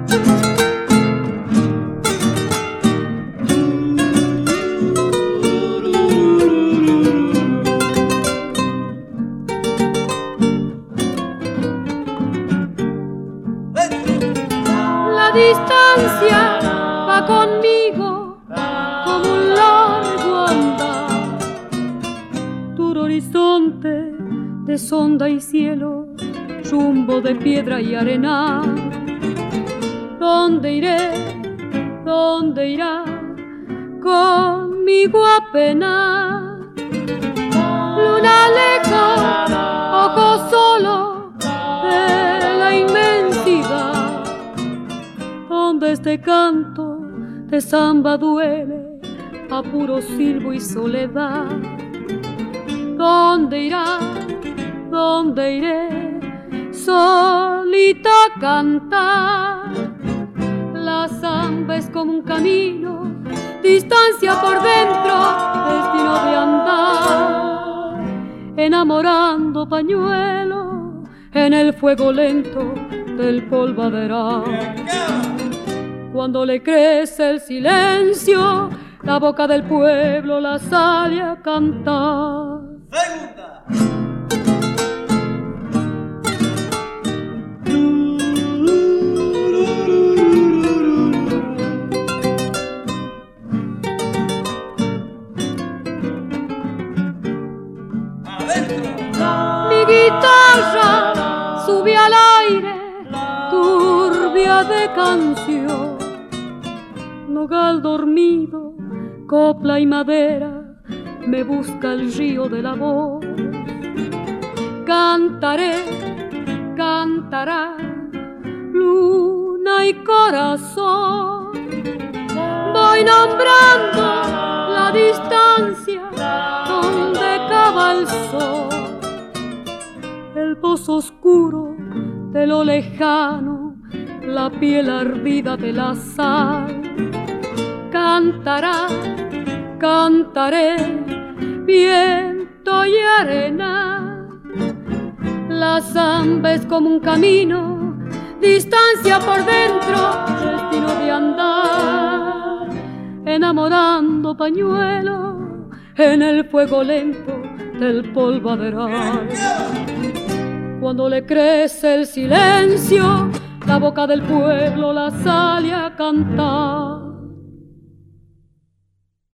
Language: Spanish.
La distancia va conmigo como un largo andar, duro horizonte de sonda y cielo, rumbo de piedra y arena. ¿Dónde iré? ¿Dónde irá conmigo apenas? Luna lejos, ojo solo de la inmensidad, donde este canto de samba duele a puro silbo y soledad. ¿Dónde irá? ¿Dónde iré solita a cantar? La samba es como un camino, distancia por dentro, destino de andar, enamorando pañuelo en el fuego lento del polvaderal. Cuando le crece el silencio, la boca del pueblo la sale a cantar. ¡Segunda! Mi guitarra sube al aire, turbia de canción. Nogal dormido, copla y madera, me busca el río de la voz. Cantaré, cantará luna y corazón. Voy nombrando la distancia donde cava el sol, el pozo oscuro de lo lejano, la piel ardida de la sal. Cantará, cantaré, viento y arena. La samba es como un camino, distancia por dentro, destino de andar, enamorando pañuelo en el fuego lento del polvaderal. Cuando le crece el silencio, la boca del pueblo la sale a cantar.